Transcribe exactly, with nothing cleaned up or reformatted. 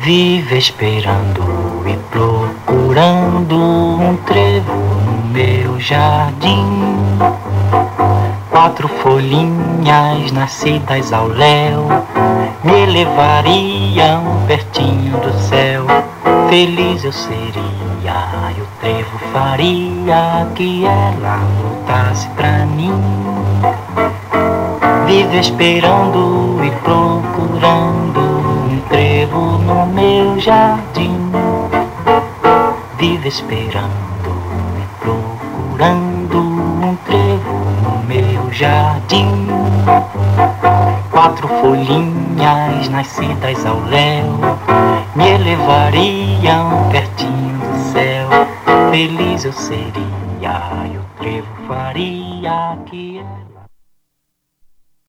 Vive esperando e procurando um trevo no meu jardim. Quatro folhinhas nascidas ao léu me levariam pertinho do céu. Feliz eu seria e o trevo faria que ela voltasse pra mim. Vive esperando e procurando um trevo no meu jardim. Vive esperando e procurando um trevo no meu jardim. Quatro folhinhas nascidas ao léu me levariam pertinho do céu. Feliz eu seria e o trevo faria que